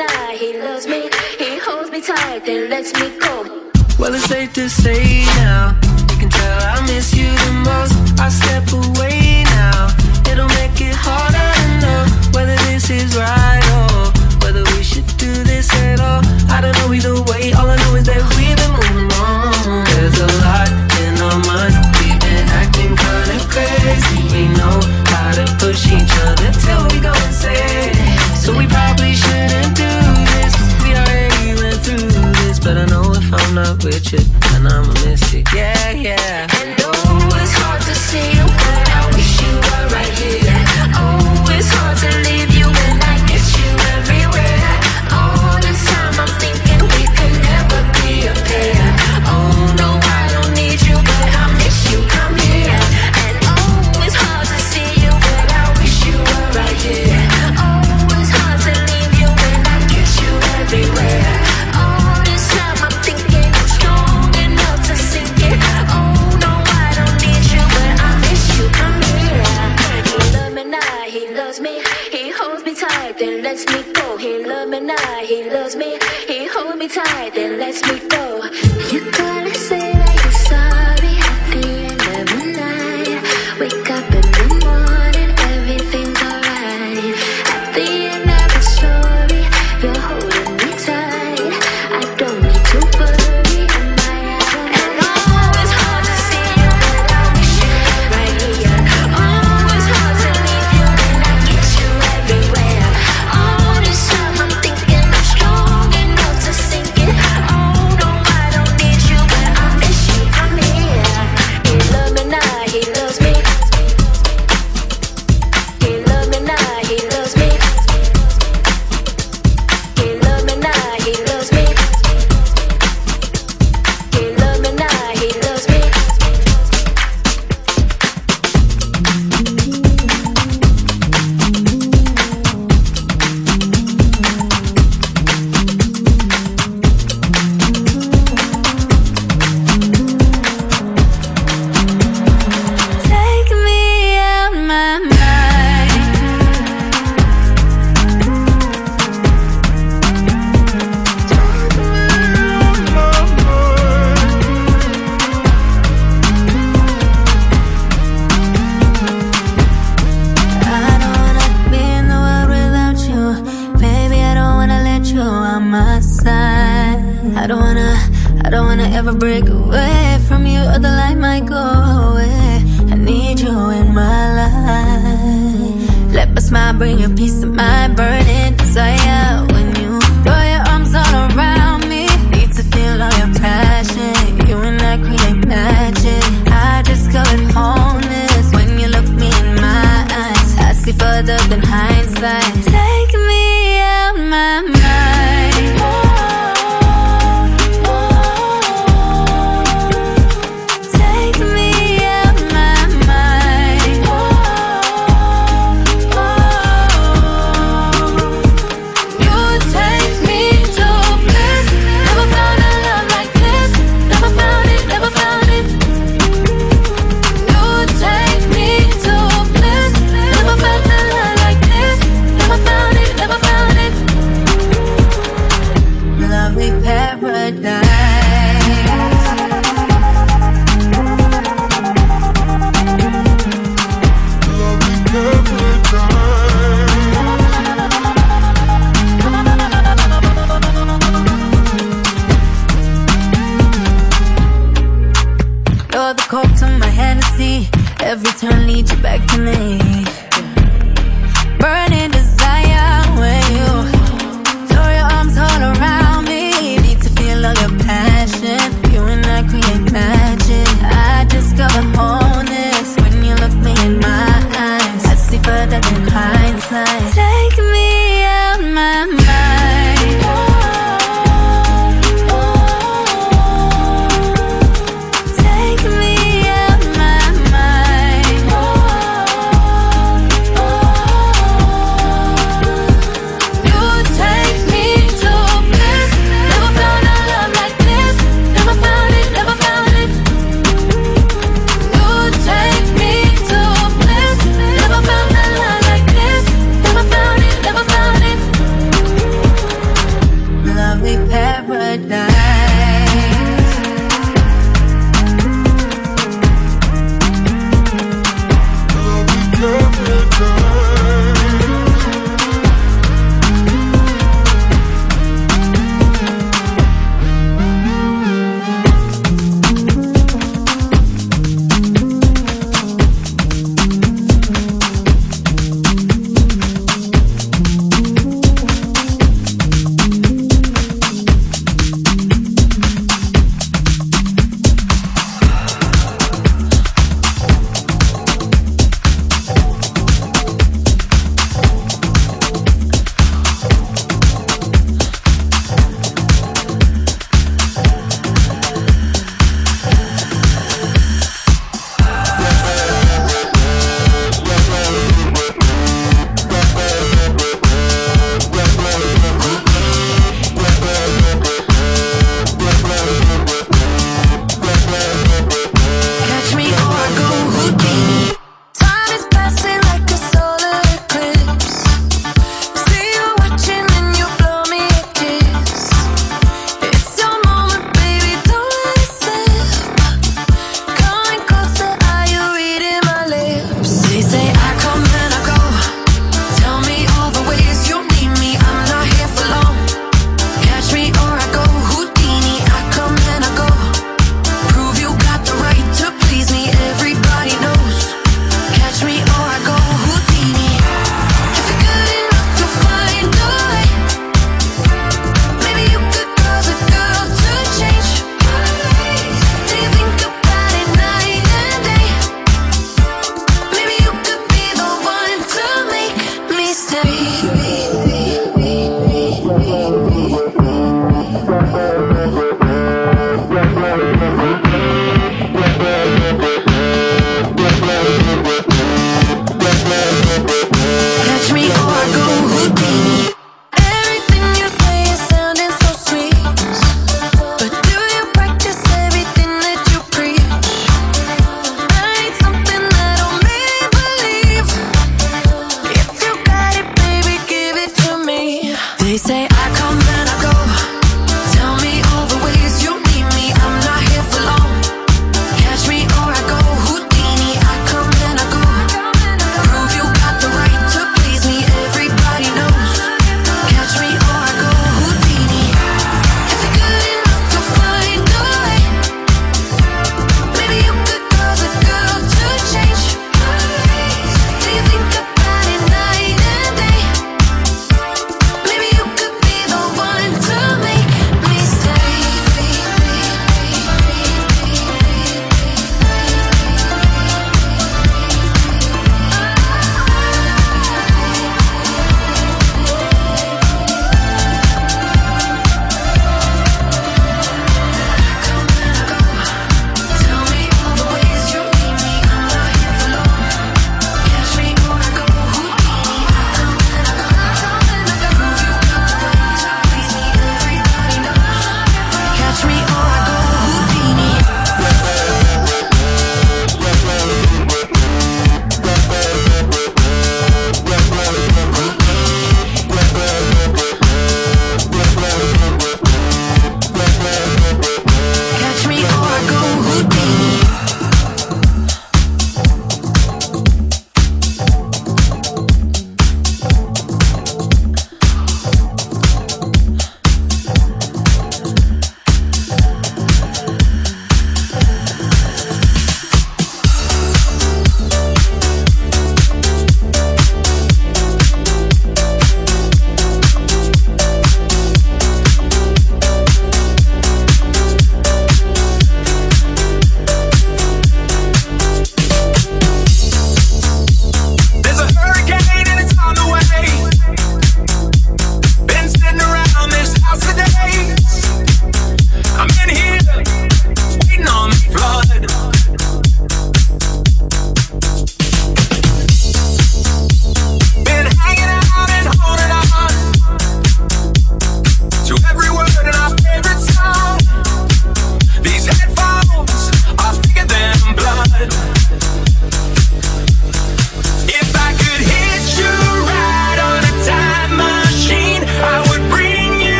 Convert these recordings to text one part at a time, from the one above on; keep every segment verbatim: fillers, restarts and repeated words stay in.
night. He loves me, he holds me tight, then lets me go. Well, it's safe to say now, you can tell I miss you the most. I step away now, it'll make it harder to know whether this is right or whether we should do this at all. I don't know either way, all I know is that we've been moving on. There's a lot in our minds, we've been acting kinda crazy. We know how to push each other till we go insane. So we probably shouldn't do this, we already went through this. But I know if I'm not with you, then I'ma miss you, yeah, yeah. And oh, it's hard to see you, but I wish you were right here. Oh, it's hard to leave you when I get you everywhere. All this time I'm thinking we could never be a pair. Oh no, I don't need you, but I miss you, come here. And oh, it's hard to see you, but I wish you were right here. Oh, it's hard to leave you when I get you everywhere. All this time I'm thinking I'm strong enough to sink it. Oh no, I don't need you, but I miss you, come here. He loves me now, he loves me, he holds me tight, then lets me go. He loves me now, he loves me, he holds me tight, then lets me go. You gotta say that you're sorry at the end of the night. Wake up in the morning, everything's alright. At the end of the story, you're holding me tight. I don't need to worry, am I out of my mind? Oh, it's hard to see you, but I wish you were right here. Oh, it's hard to leave you when I get you everywhere. All this time I'm thinking I'm strong enough to sink it. Oh no, I don't need you, but I miss you, come here. He loves me now, he loves me. He loves me now, he loves me. He loves me now, he loves me. He loves me now, he loves me. Take me out my mind. I don't wanna be in the world without you. Baby, I don't wanna let you on my side. I don't wanna, I don't wanna ever break away from you, or the light might go away. I need you in my life. Let my smile bring you peace of mind, burning desire. When you throw your arms all around me, need to feel all your passion. You and I create magic. I discovered wholeness when you look me in my eyes. I see further than hindsight. Take me out my mind. Take me out my mind. You take me to bliss. Never found a love like this. Never found it, never found it. You take me to bliss. Never felt a love like this. Never found it, never found it. Lovely paradise. You're the coke to my Hennessy. Every turn leads you back to me. Burning desire when you throw your arms all around me. Need to feel all your passion. You and I create magic. I discover wholeness when you look me in my eyes. I see further than hindsight. Take me out my mind. Take me out my mind.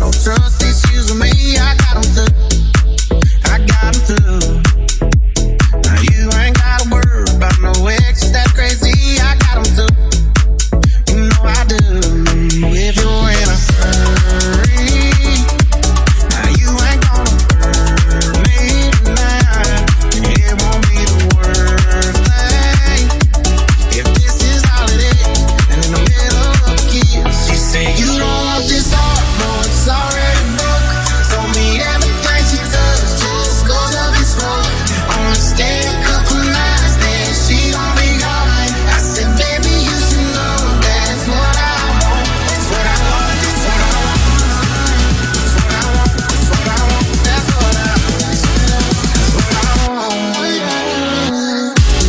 No trust issues with me, I got 'em too. I got 'em too. Now you ain't gotta worry about no exes that crazy, I got 'em too. You know I do. If you're in a hurry, now you ain't gonna hurt me tonight. It won't be the worst thing if this is all it is. And in the middle of a kiss, she said, you don't want this heart, no, it's already broke. Told me everything she does just goes up in smoke. Only stay a couple nights, then she gon' be gone. I said, baby, you should know that's what I want. That's what I want, that's what I want. That's what I want, that's what I want. That's what I want, that's what I want, yeah.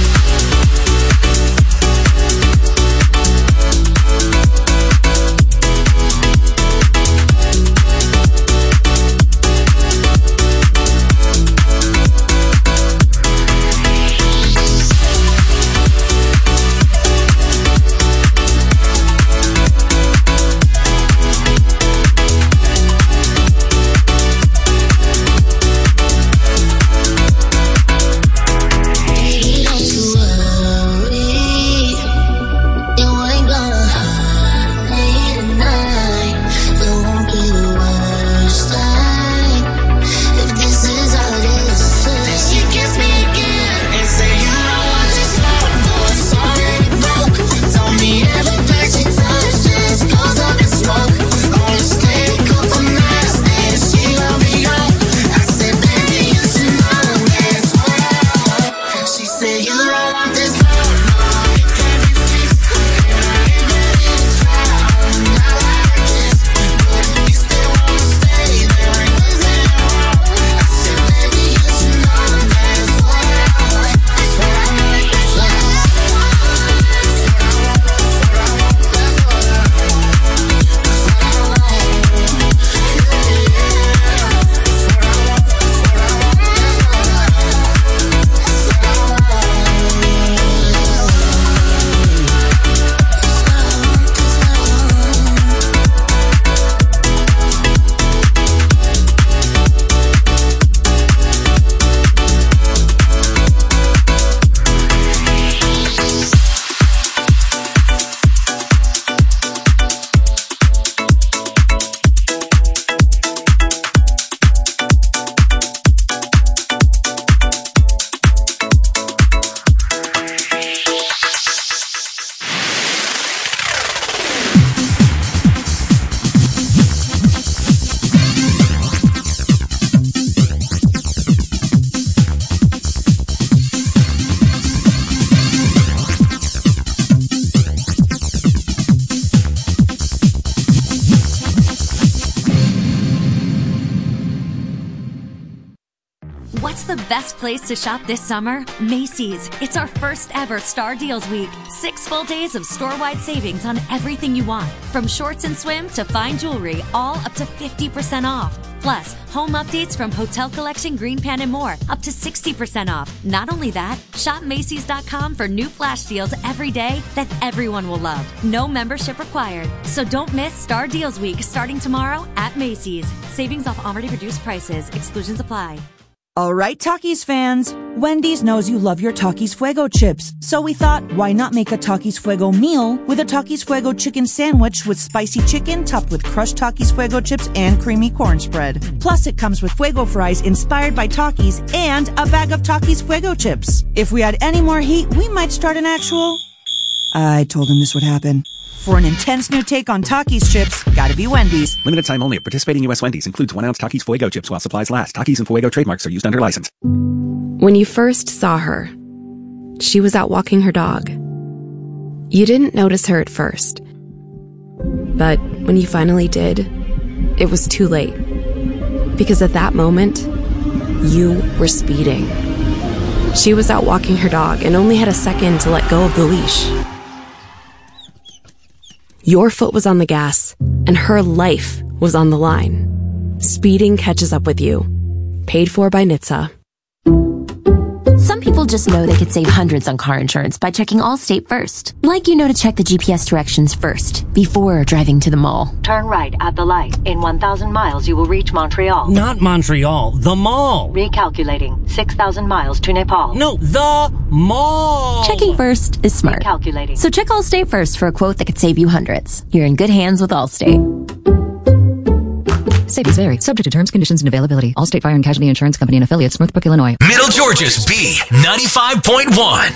Baby, don't you worry, you ain't gonna hurt me tonight. It won't be the worst thing if this is all it is. Then she kissed me again and said, you don't want this heart, no, it's already broke. Told me everything she touched just goes up in smoke. Only stay a couple nights, then she gon' be gone. I said, baby, you should know that's what I want. She said, you don't want this heart, no, it can't be fixed. And I ain't ready to try, not like this. But if you still wanna stay, there ain't nothing wrong. I said, baby, you should know that's what I want. That's what I want, that's what I want. That's what I want, that's what I want. That's what I want, that's what I want. Yeah, yeah. That's what I want, that's what I want. That's what I want, that's what I want. What's the best place to shop this summer? Macy's. It's our first ever Star Deals Week. Six full days of store-wide savings on everything you want. From shorts and swim to fine jewelry, all up to fifty percent off. Plus, home updates from Hotel Collection, Green Pan, and more, up to sixty percent off. Not only that, shop Macy's dot com for new flash deals every day that everyone will love. No membership required. So don't miss Star Deals Week starting tomorrow at Macy's. Savings off already reduced prices. Exclusions apply. All right, Takis fans. Wendy's knows you love your Takis Fuego chips. So we thought, why not make a Takis Fuego meal with a Takis Fuego chicken sandwich with spicy chicken topped with crushed Takis Fuego chips and creamy corn spread. Plus, it comes with Fuego fries inspired by Takis and a bag of Takis Fuego chips. If we had any more heat, we might start an actual... I told him this would happen. For an intense new take on Takis chips, gotta be Wendy's. Limited time only at participating U S Wendy's. Includes one ounce Takis Fuego chips while supplies last. Takis and Fuego trademarks are used under license. When you first saw her, she was out walking her dog. You didn't notice her at first. But when you finally did, it was too late. Because at that moment, you were speeding. She was out walking her dog and only had a second to let go of the leash. Your foot was on the gas, and her life was on the line. Speeding catches up with you. Paid for by N H T S A. Some people just know they could save hundreds on car insurance by checking Allstate first. Like you know to check the G P S directions first, before driving to the mall. Turn right at the light. In one thousand miles, you will reach Montreal. Not Montreal, the mall. Recalculating. six thousand miles to Nepal. No, the mall. Checking first is smart. Recalculating. So check Allstate first for a quote that could save you hundreds. You're in good hands with Allstate. Savings vary. Subject to terms, conditions, and availability. Allstate Fire and Casualty Insurance Company and affiliates, Northbrook, Illinois. Middle Georgia's B ninety-five point one.